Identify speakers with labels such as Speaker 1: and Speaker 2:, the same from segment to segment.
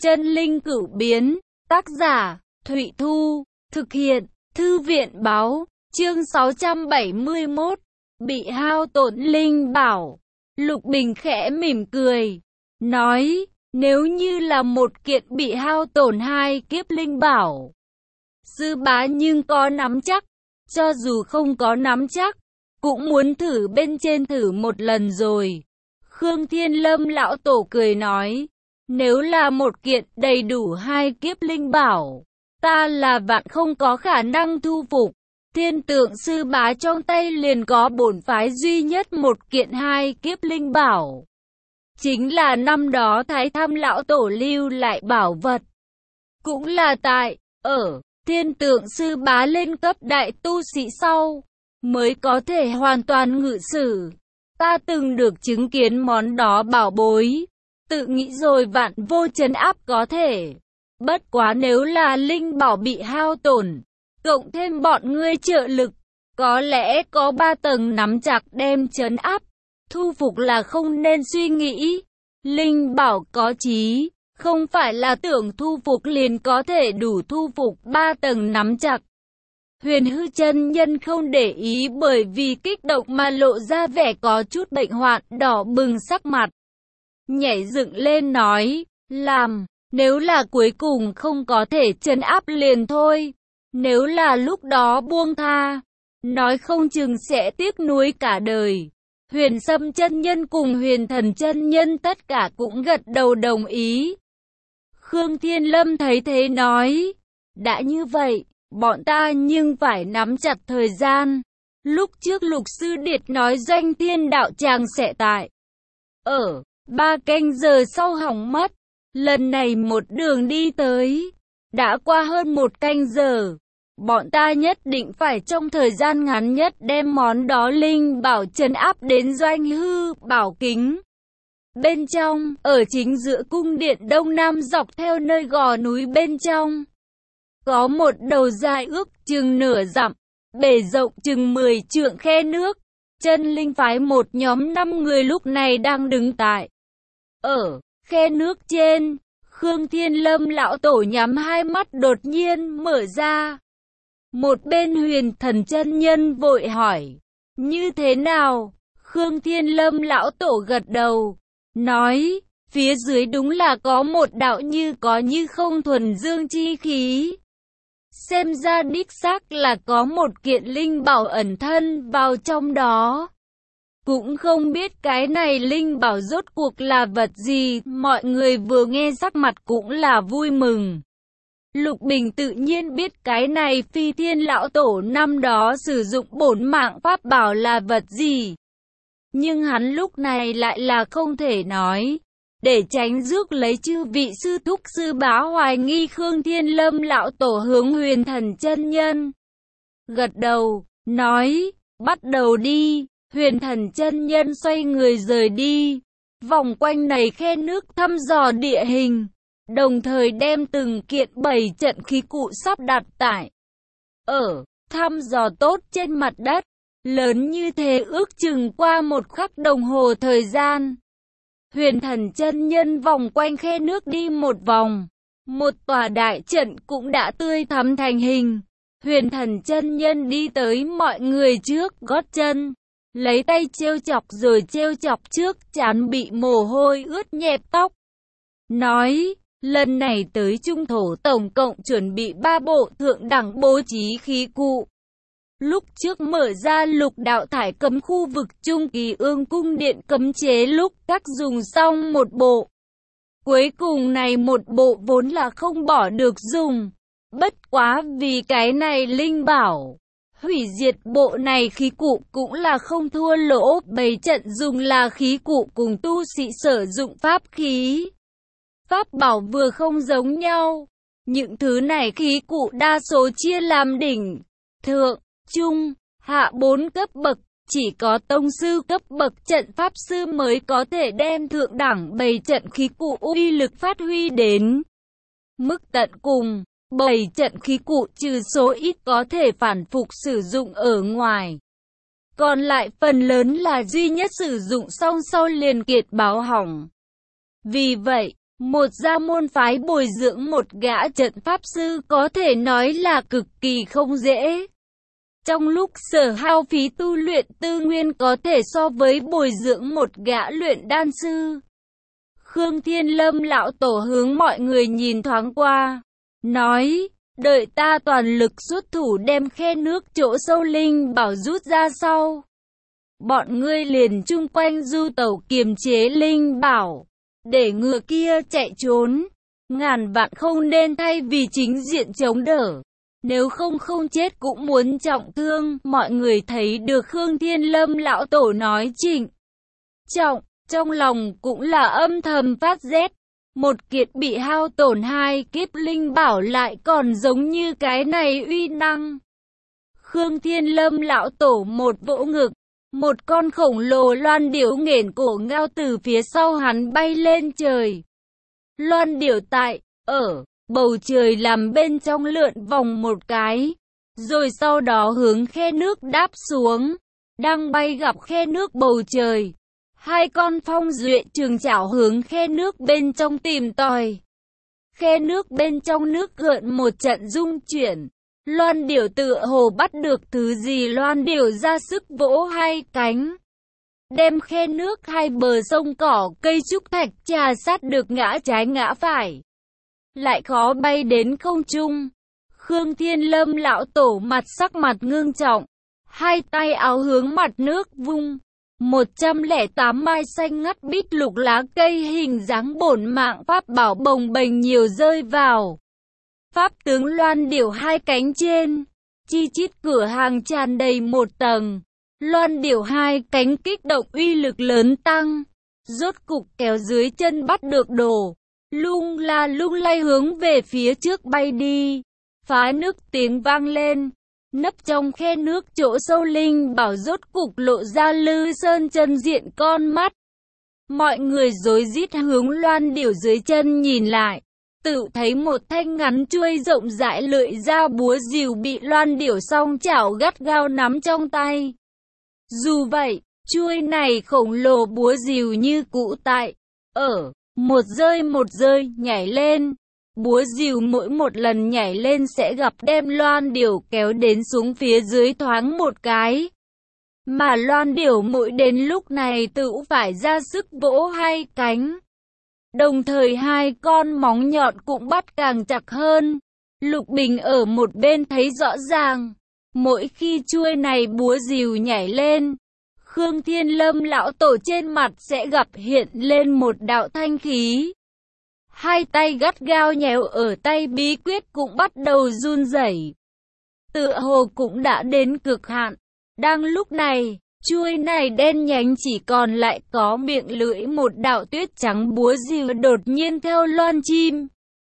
Speaker 1: Chân linh cửu biến, tác giả, Thụy Thu, thực hiện, Thư viện báo, chương 671, bị hao tổn linh bảo. Lục Bình khẽ mỉm cười, nói, nếu như là một kiện bị hao tổn 2 kiếp linh bảo, sư bá nhưng có nắm chắc, cho dù không có nắm chắc, cũng muốn thử bên trên thử một lần rồi. Khương Thiên Lâm lão tổ cười nói, nếu là một kiện đầy đủ 2 kiếp linh bảo, ta là vạn không có khả năng thu phục. Thiên tượng sư bá trong tay liền có bổn phái duy nhất một kiện 2 kiếp linh bảo, chính là năm đó Thái Tham lão tổ lưu lại bảo vật. Cũng là tại, thiên tượng sư bá lên cấp đại tu sĩ sau, mới có thể hoàn toàn ngự sử. Ta từng được chứng kiến món đó bảo bối, tự nghĩ rồi vạn vô trấn áp có thể. Bất quá nếu là linh bảo bị hao tổn, cộng thêm bọn ngươi trợ lực, có lẽ có 3 tầng nắm chặt đem trấn áp. Thu phục là không nên suy nghĩ. Linh bảo có trí, không phải là tưởng thu phục liền có thể đủ thu phục 3 tầng nắm chặt. Huyền Hư chân nhân không để ý, bởi vì kích động mà lộ ra vẻ có chút bệnh hoạn, đỏ bừng sắc mặt. Nhảy dựng lên nói, nếu là cuối cùng không có thể trấn áp liền thôi. Nếu là lúc đó buông tha, nói không chừng sẽ tiếc nuối cả đời. Huyền Sâm chân nhân cùng Huyền Thần chân nhân tất cả cũng gật đầu đồng ý. Khương Thiên Lâm thấy thế nói, đã như vậy, bọn ta nhưng phải nắm chặt thời gian. Lúc trước Lục Sư Điệt nói Doanh Thiên đạo tràng sẽ tại 3 canh giờ sau hỏng mất. Lần này một đường đi tới, đã qua hơn 1 canh giờ. Bọn ta nhất định phải trong thời gian ngắn nhất đem món đó linh bảo trấn áp đến Doanh Hư bảo kính. Bên trong, ở chính giữa cung điện đông nam dọc theo nơi gò núi bên trong, có một đầu dài ước chừng nửa dặm, bề rộng chừng 10 trượng khe nước. Chân linh phái một nhóm 5 người lúc này đang đứng tại khe nước trên. Khương Thiên Lâm lão tổ nhắm hai mắt đột nhiên mở ra. Một bên Huyền Thần chân nhân vội hỏi, như thế nào? Khương Thiên Lâm lão tổ gật đầu, nói, phía dưới đúng là có một đạo như có như không thuần dương chi khí. Xem ra đích xác là có một kiện linh bảo ẩn thân vào trong đó. Cũng không biết cái này linh bảo rốt cuộc là vật gì, mọi người vừa nghe sắc mặt cũng là vui mừng. Lục Bình tự nhiên biết cái này Phi Thiên lão tổ năm đó sử dụng bổn mạng pháp bảo là vật gì. Nhưng hắn lúc này lại là không thể nói, để tránh rước lấy chư vị sư thúc sư bá hoài nghi. Khương Thiên Lâm lão tổ hướng Huyền Thần chân nhân gật đầu, nói, bắt đầu đi. Huyền Thần chân nhân xoay người rời đi, vòng quanh này khe nước thăm dò địa hình, đồng thời đem từng kiện 7 trận khí cụ sắp đặt tại thăm dò tốt trên mặt đất. Lớn như thế ước chừng qua 1 khắc đồng hồ thời gian. Huyền Thần chân nhân vòng quanh khe nước đi một vòng, một tòa đại trận cũng đã tươi thắm thành hình. Huyền Thần chân nhân đi tới mọi người trước gót chân, lấy tay trêu chọc rồi trêu chọc trước trán bị mồ hôi ướt nhẹp tóc. Nói, lần này tới Trung Thổ tổng cộng chuẩn bị 3 bộ thượng đẳng bố trí khí cụ. Lúc trước mở ra Lục đạo thải cấm khu vực Trung Kỳ Ương cung điện cấm chế lúc các dùng xong một bộ. Cuối cùng này một bộ vốn là không bỏ được dùng. Bất quá vì cái này linh bảo, hủy diệt bộ này khí cụ cũng là không thua lỗ. Bày trận dùng là khí cụ cùng tu sĩ sử dụng pháp khí, pháp bảo vừa không giống nhau. Những thứ này khí cụ đa số chia làm đỉnh, thượng, trung, hạ 4 cấp bậc. Chỉ có tông sư cấp bậc trận pháp sư mới có thể đem thượng đẳng bày trận khí cụ uy lực phát huy đến mức tận cùng. Bày trận khí cụ trừ số ít có thể phản phục sử dụng ở ngoài, còn lại phần lớn là duy nhất sử dụng xong sau liền kiệt báo hỏng. Vì vậy, Một gia môn phái bồi dưỡng một gã trận pháp sư có thể nói là cực kỳ không dễ. Trong lúc sở hao phí tu luyện tư nguyên có thể so với bồi dưỡng một gã luyện đan sư. Khương Thiên Lâm lão tổ hướng mọi người nhìn thoáng qua, nói, đợi ta toàn lực xuất thủ đem khe nước chỗ sâu linh bảo rút ra sau. Bọn ngươi liền chung quanh du tẩu kiềm chế linh bảo, để ngựa kia chạy trốn. Ngàn vạn không nên thay vì chính diện chống đỡ. Nếu không chết cũng muốn trọng thương. Mọi người thấy được Khương Thiên Lâm lão tổ nói trịnh trọng, trong lòng cũng là âm thầm phát rét. Một kiệt bị hao tổn 2 kiếp linh bảo lại còn giống như cái này uy năng. Khương Thiên Lâm lão tổ một vỗ ngực, một con khổng lồ loan điểu nghển cổ ngao từ phía sau hắn bay lên trời. Loan điểu tại, ở bầu trời làm bên trong lượn vòng một cái, rồi sau đó hướng khe nước đáp xuống. Đang bay gặp khe nước bầu trời, 2 con phong duệ trường chảo hướng khe nước bên trong tìm tòi. Khe nước bên trong nước gợn một trận rung chuyển. Loan điểu tựa hồ bắt được thứ gì, loan điểu ra sức vỗ 2 cánh, đem khe nước 2 bờ sông cỏ cây trúc thạch trà sát được ngã trái ngã phải, lại khó bay đến không trung. Khương Thiên Lâm lão tổ sắc mặt ngưng trọng, 2 tay áo hướng mặt nước vung, 108 mai xanh ngắt bít lục lá cây hình dáng bổn mạng pháp bảo bồng bềnh nhiều rơi vào pháp tướng loan điểu 2 cánh trên. Chi chít cửa hàng tràn đầy 1 tầng. Loan điểu 2 cánh kích động uy lực lớn tăng, rốt cục kéo dưới chân bắt được đồ, lung lay hướng về phía trước bay đi. Phá nước tiếng vang lên, nấp trong khe nước chỗ sâu linh bảo rốt cục lộ ra Lư Sơn chân diện con mắt. Mọi người rối rít hướng loan điểu dưới chân nhìn lại, tự thấy một thanh ngắn chuôi rộng rãi lưỡi dao búa rìu bị loan điểu song chảo gắt gao nắm trong tay. Dù vậy, chuôi này khổng lồ búa rìu như cũ tại, ở, một rơi nhảy lên. Búa rìu mỗi một lần nhảy lên sẽ gặp đem loan điểu kéo đến xuống phía dưới thoáng một cái. Mà loan điểu mỗi đến lúc này tự phải ra sức vỗ 2 cánh. Đồng thời 2 con móng nhọn cũng bắt càng chặt hơn. Lục Bình ở một bên thấy rõ ràng, mỗi khi chuôi này búa rìu nhảy lên, Khương Thiên Lâm lão tổ trên mặt sẽ gặp hiện lên một đạo thanh khí. 2 tay gắt gao nhéo ở tay bí quyết cũng bắt đầu run rẩy, tựa hồ cũng đã đến cực hạn. Đang lúc này, chuôi này đen nhánh chỉ còn lại có miệng lưỡi một đạo tuyết trắng búa rìu đột nhiên theo loan chim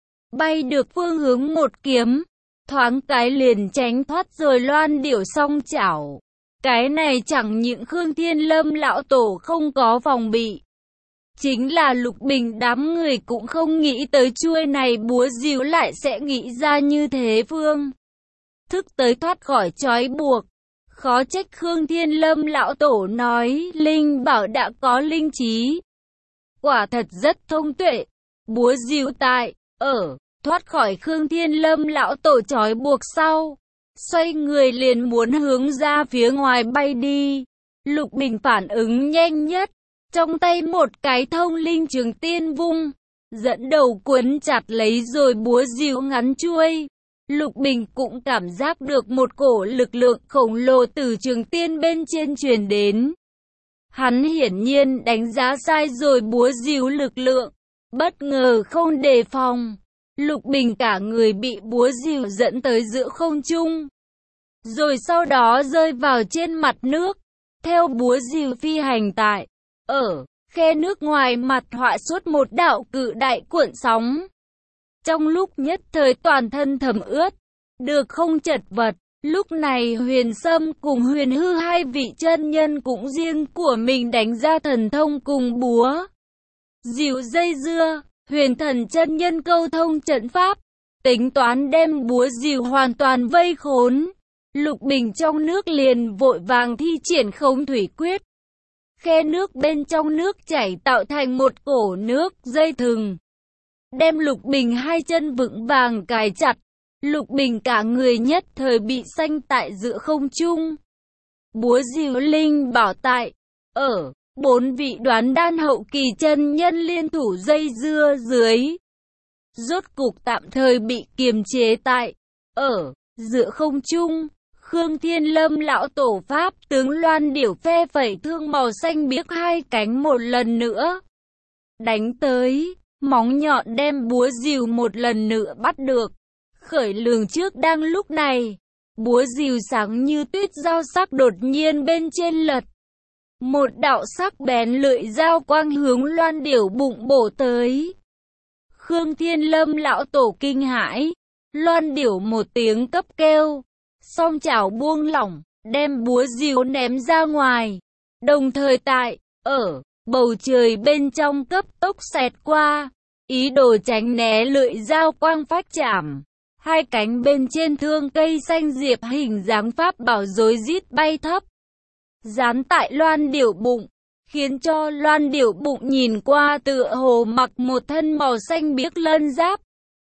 Speaker 1: bay được phương hướng một kiếm, thoáng cái liền tránh thoát rồi loan điểu song chảo. Cái này chẳng những Khương Thiên Lâm lão tổ không có phòng bị, chính là Lục Bình đám người cũng không nghĩ tới chuôi này búa rìu lại sẽ nghĩ ra như thế phương thức tới thoát khỏi trói buộc. Khó trách Khương Thiên Lâm lão tổ nói linh bảo đã có linh trí, quả thật rất thông tuệ. Búa rìu tại, ở, thoát khỏi Khương Thiên Lâm lão tổ trói buộc sau, xoay người liền muốn hướng ra phía ngoài bay đi. Lục Bình phản ứng nhanh nhất, trong tay một cái thông linh trường tiên vung, dẫn đầu quấn chặt lấy rồi búa rìu ngắn chuôi. Lục Bình cũng cảm giác được một cổ lực lượng khổng lồ từ trường tiên bên trên truyền đến. Hắn hiển nhiên đánh giá sai rồi búa rìu lực lượng, bất ngờ không đề phòng. Lục Bình cả người bị búa rìu dẫn tới giữa không trung, rồi sau đó rơi vào trên mặt nước, theo búa rìu phi hành tại, ở, khe nước ngoài mặt họa xuất một đạo cự đại cuộn sóng. Trong lúc nhất thời toàn thân thấm ướt, được không chật vật. Lúc này Huyền Sâm cùng Huyền Hư 2 vị chân nhân cũng riêng của mình đánh ra thần thông cùng búa rìu dây dưa. Huyền Thần chân nhân câu thông trận pháp, tính toán đem búa rìu hoàn toàn vây khốn. Lục Bình trong nước liền vội vàng thi triển Không Thủy Quyết. Khe nước bên trong nước chảy tạo thành một cổ nước dây thừng, đem Lục Bình hai chân vững vàng cài chặt. Lục Bình cả người nhất thời bị xanh tại giữa không trung. Búa rìu linh bảo tại, ở, 4 vị đoán đan hậu kỳ chân nhân liên thủ dây dưa dưới. Rốt cục tạm thời bị kiềm chế tại, ở, giữa không trung. Khương Thiên Lâm lão tổ pháp tướng loan điểu phe phẩy thương màu xanh biếc hai cánh một lần nữa. Đánh tới, móng nhọn đem búa rìu một lần nữa bắt được. Khởi lường trước đang lúc này, búa rìu sáng như tuyết dao sắc đột nhiên bên trên lật. Một đạo sắc bén lưỡi dao quang hướng loan điểu bụng bổ tới. Khương Thiên Lâm lão tổ kinh hãi, loan điểu một tiếng cấp kêu, song chảo buông lỏng, đem búa rìu ném ra ngoài. Đồng thời tại, ở, bầu trời bên trong cấp tốc xẹt qua, ý đồ tránh né lưỡi dao quang phách chạm. Hai cánh bên trên thương cây xanh diệp hình dáng pháp bảo rối rít bay thấp, dán tại loan điểu bụng, khiến cho loan điểu bụng nhìn qua tựa hồ mặc một thân màu xanh biếc lân giáp.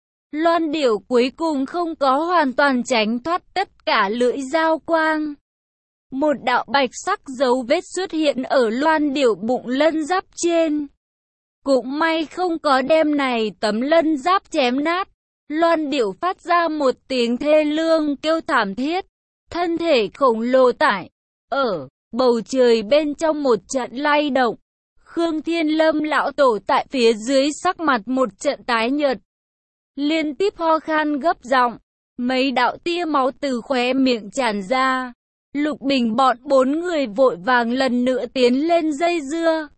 Speaker 1: Loan điểu cuối cùng không có hoàn toàn tránh thoát tất cả lưỡi dao quang. Một đạo bạch sắc dấu vết xuất hiện ở loan điểu bụng lân giáp trên. Cũng may không có đem này tấm lân giáp chém nát. Loan điểu phát ra một tiếng thê lương kêu thảm thiết. Thân thể khổng lồ tải, ở, bầu trời bên trong một trận lay động. Khương Thiên Lâm lão tổ tại phía dưới sắc mặt một trận tái nhợt. Liên tiếp ho khan gấp giọng, mấy đạo tia máu từ khóe miệng tràn ra. Lục Bình bọn 4 người vội vàng lần nữa tiến lên dây dưa.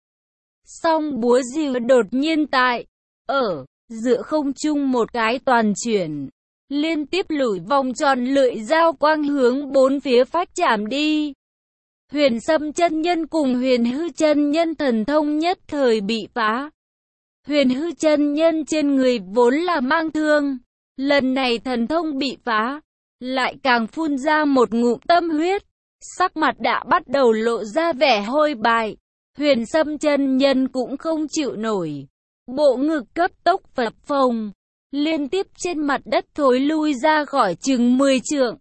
Speaker 1: Song búa rìu đột nhiên tại, ở, giữa không trung một cái toàn chuyển. Liên tiếp lủi vòng tròn lưỡi dao quang hướng bốn phía phách chạm đi. Huyền Sâm chân nhân cùng Huyền Hư chân nhân thần thông nhất thời bị phá. Huyền Hư chân nhân trên người vốn là mang thương, lần này thần thông bị phá, lại càng phun ra một ngụm tâm huyết, sắc mặt đã bắt đầu lộ ra vẻ hôi bại. Huyền Sâm chân nhân cũng không chịu nổi, bộ ngực cấp tốc phập phồng, liên tiếp trên mặt đất thối lui ra khỏi chừng 10 trượng.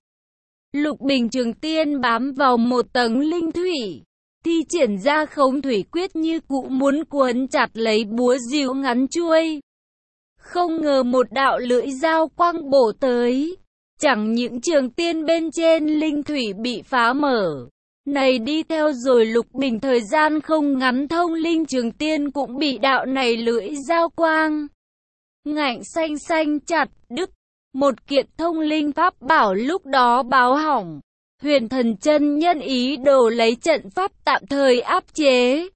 Speaker 1: Lục Bình Trường Tiên bám vào một tầng linh thủy, thi triển ra Khống Thủy Quyết như cũ muốn cuốn chặt lấy búa rìu ngắn chuôi. Không ngờ một đạo lưỡi dao quang bổ tới, chẳng những Trường Tiên bên trên linh thủy bị phá mở, này đi theo rồi Lục Bình thời gian không ngắn thông linh Trường Tiên cũng bị đạo này lưỡi dao quang ngạnh xanh xanh chặt đứt. Một kiện thông linh pháp bảo lúc đó báo hỏng. Huyền Thần chân nhân ý đồ lấy trận pháp tạm thời áp chế,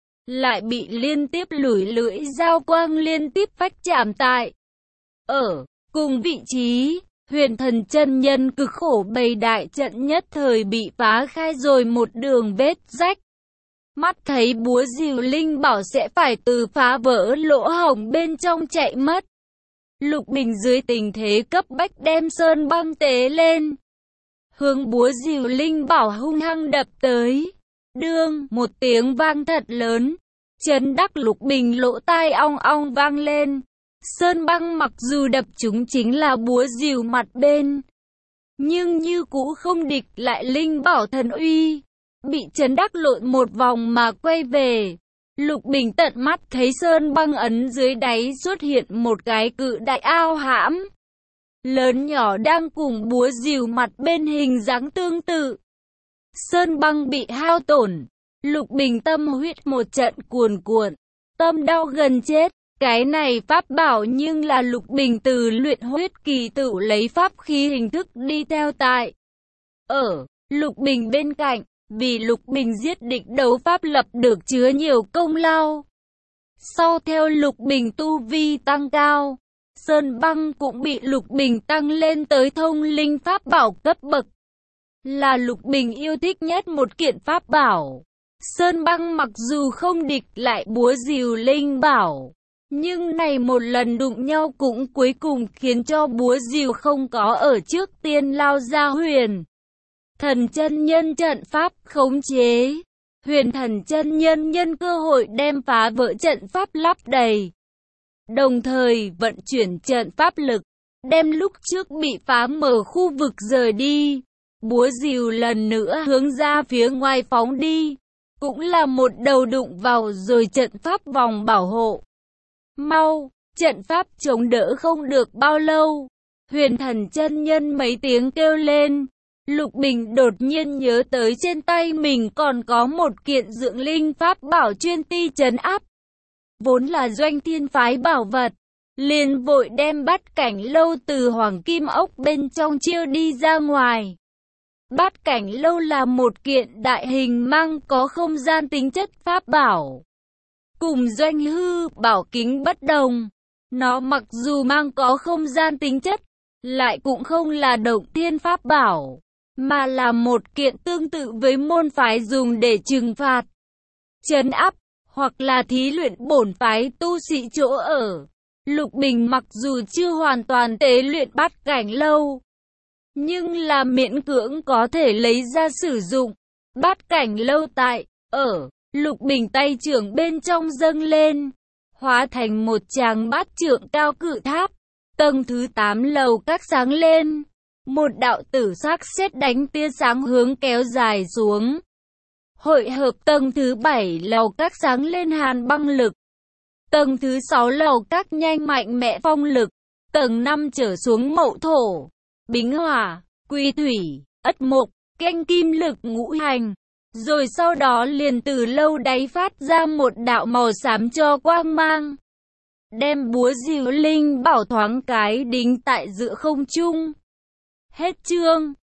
Speaker 1: lại bị liên tiếp lưỡi dao quang liên tiếp phách chạm tại, ở, cùng vị trí. Huyền Thần chân nhân cực khổ bày đại trận nhất thời bị phá khai rồi một đường vết rách. Mắt thấy búa rìu linh bảo sẽ phải từ phá vỡ lỗ hổng bên trong chạy mất. Lục Bình dưới tình thế cấp bách đem sơn băng tế lên, hướng búa rìu linh bảo hung hăng đập tới. Đương, một tiếng vang thật lớn, chấn đắc Lục Bình lỗ tai ong ong vang lên. Sơn băng mặc dù đập chúng chính là búa rìu mặt bên, nhưng như cũ không địch lại linh bảo thần uy, bị chấn đắc lộn một vòng mà quay về. Lục Bình tận mắt thấy sơn băng ấn dưới đáy xuất hiện một cái cự đại ao hãm lớn nhỏ đang cùng búa rìu mặt bên hình dáng tương tự. Sơn băng bị hao tổn, Lục Bình tâm huyết một trận cuồn cuộn, tâm đau gần chết. Cái này pháp bảo nhưng là Lục Bình từ luyện huyết kỳ tự lấy pháp khí hình thức đi theo tại, ở, Lục Bình bên cạnh. Vì Lục Bình giết địch đấu pháp lập được chứa nhiều công lao. Sau theo Lục Bình tu vi tăng cao, sơn băng cũng bị Lục Bình tăng lên tới thông linh pháp bảo cấp bậc. Là Lục Bình yêu thích nhất một kiện pháp bảo. Sơn băng mặc dù không địch lại búa rìu linh bảo, nhưng này một lần đụng nhau cũng cuối cùng khiến cho búa rìu không có ở trước tiên lao ra. Huyền Thần chân nhân trận pháp khống chế. Huyền Thần chân nhân nhân cơ hội đem phá vỡ trận pháp lắp đầy. đồng thời vận chuyển trận pháp lực, đem lúc trước bị phá mở khu vực rời đi. Búa rìu lần nữa hướng ra phía ngoài phóng đi, cũng là một đầu đụng vào rồi trận pháp vòng bảo hộ. Mau, trận pháp chống đỡ không được bao lâu. Huyền Thần chân nhân mấy tiếng kêu lên. Lục Bình đột nhiên nhớ tới trên tay mình còn có một kiện dưỡng linh pháp bảo chuyên ti trấn áp, vốn là Doanh Thiên phái bảo vật, liền vội đem Bát Cảnh Lâu từ hoàng kim ốc bên trong chiêu đi ra ngoài. Bát Cảnh Lâu là một kiện đại hình mang có không gian tính chất pháp bảo. Cùng Doanh Hư bảo kính bất đồng, nó mặc dù mang có không gian tính chất, lại cũng không là động thiên pháp bảo, mà là một kiện tương tự với môn phái dùng để trừng phạt, trấn áp, hoặc là thí luyện bổn phái tu sĩ chỗ ở. Lục Bình mặc dù chưa hoàn toàn tế luyện Bát Cảnh Lâu, nhưng là miễn cưỡng có thể lấy ra sử dụng. Bát Cảnh Lâu tại, ở, Lục Bình tay trưởng bên trong dâng lên, hóa thành một tràng bát trượng cao cự tháp. Tầng thứ 8 lầu các sáng lên, một đạo tử sắc sét đánh tia sáng hướng kéo dài xuống. Hội hợp tầng thứ 7 lầu các sáng lên hàn băng lực. Tầng thứ 6 lầu các nhanh mạnh mẽ phong lực. Tầng 5 trở xuống mậu thổ, bính hỏa, quy thủy, ất mộc, canh kim lực ngũ hành. Rồi sau đó liền từ lâu đáy phát ra một đạo màu xám cho quang mang, đem búa rìu linh bảo thoáng cái đính tại giữa không trung. Hết chương.